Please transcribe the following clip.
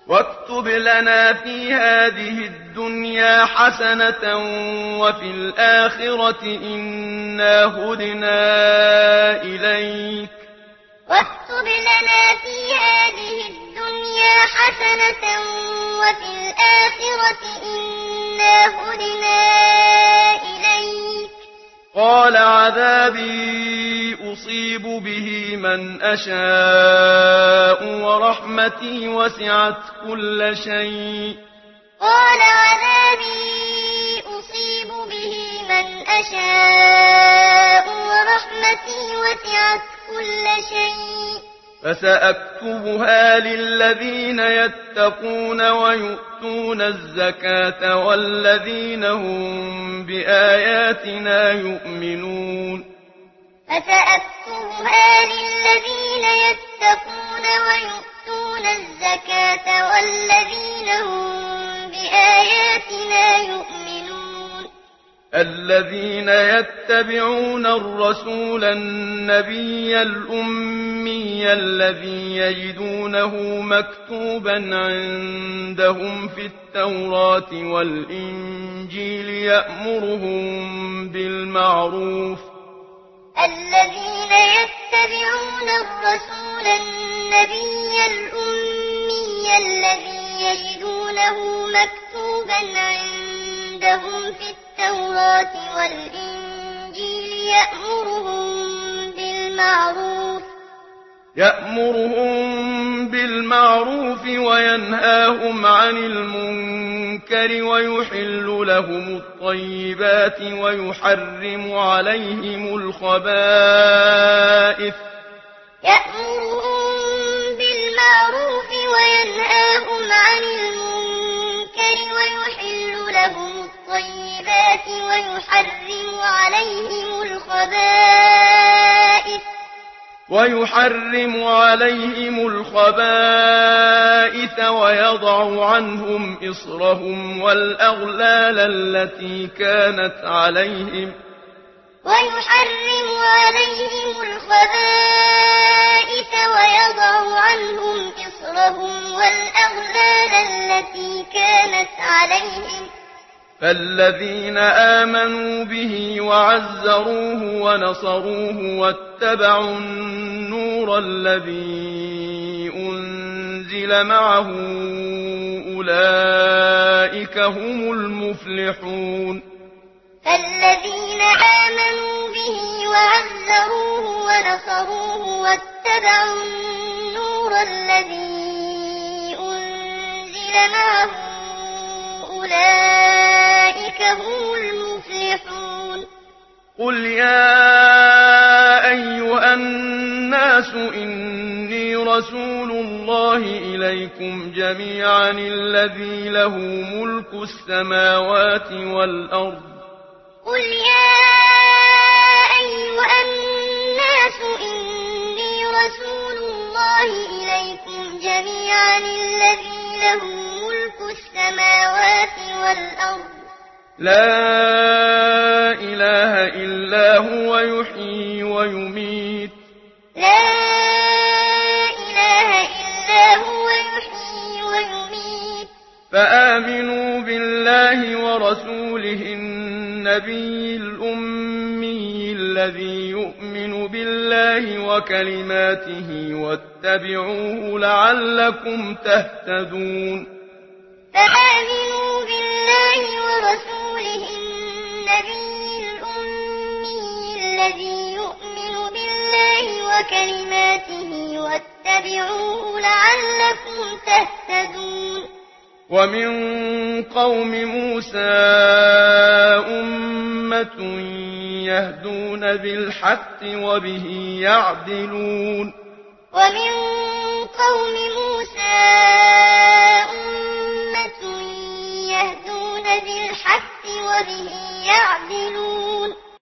واكتب لنا في هذه الدنيا حسنة وفي الآخرة إنا هدنا إليك واكتب لنا في هذه الدنيا حسنة وفي الآخرة إنا هدنا إليك. قال عذابي أصيب به من أشاء ورحمتي وسعت كل شيء. قال عذابي أصيب به من أشاء ورحمتي وسعت كل شيء. فسأكتبها للذين يتقون ويؤتون الزكاة والذين هم بآياتنا يؤمنون. فسأكتبها للذين يتقون ويؤتون الزكاة والذين هم بآياتنا يؤمنون. الذين يتبعون الرسول النبي الأمي الذي يجدونه مكتوبا عندهم في التوراة والإنجيل الذين يتبعون الرسول النبي الأمي الذي يجدونه مكتوبا عندهم في التوراة والإنجيل يأمرهم بالمعروف وينهاهم عن المنكر ويحل لهم الطيبات ويحرم عليهم الخبائث. يأمرهم بالمعروف وينهاهم عن المنكر ويحل لهم الطيبات ويحرم عليهم الخبائث ويضع عنهم إصرهم والأغلال التي كانت عليهم. ويحرم عليهم الخبائث ويضع عنهم إصرهم والأغلال التي كانت عليهم. فالذين آمنوا به وعزروه ونصروه واتبعوا النور الذي أنزل معه أولئك هم المفلحون. فالذين آمنوا به وعزروه ونصروه واتبعوا النور الذي أنزل معه أولئك هم المفلحون. قل يا أيها الناس إني رسول الله إليكم جميعا الذي له ملك السماوات والأرض. قل يا أيها الناس إني رسول الله إليكم جميعا الذي له ملك السماوات والأرض. لا إله إلا هو يحيي ويميت. لا إله إلا هو يحيي ويميت. فآمنوا بالله ورسوله النبي الأمي الذي يؤمن بالله وكلماته واتبعوه لعلكم تهتدون. فآمنوا بالله ورسوله النبي الأمي الذي يؤمن بالله وكلماته واتبعوه لعلكم تهتدون. ومن قوم موسى أمة يهدون بالحق وبه يعدلون. ومن قوم موسى أمة يهدون بالحق وبه يعدلون.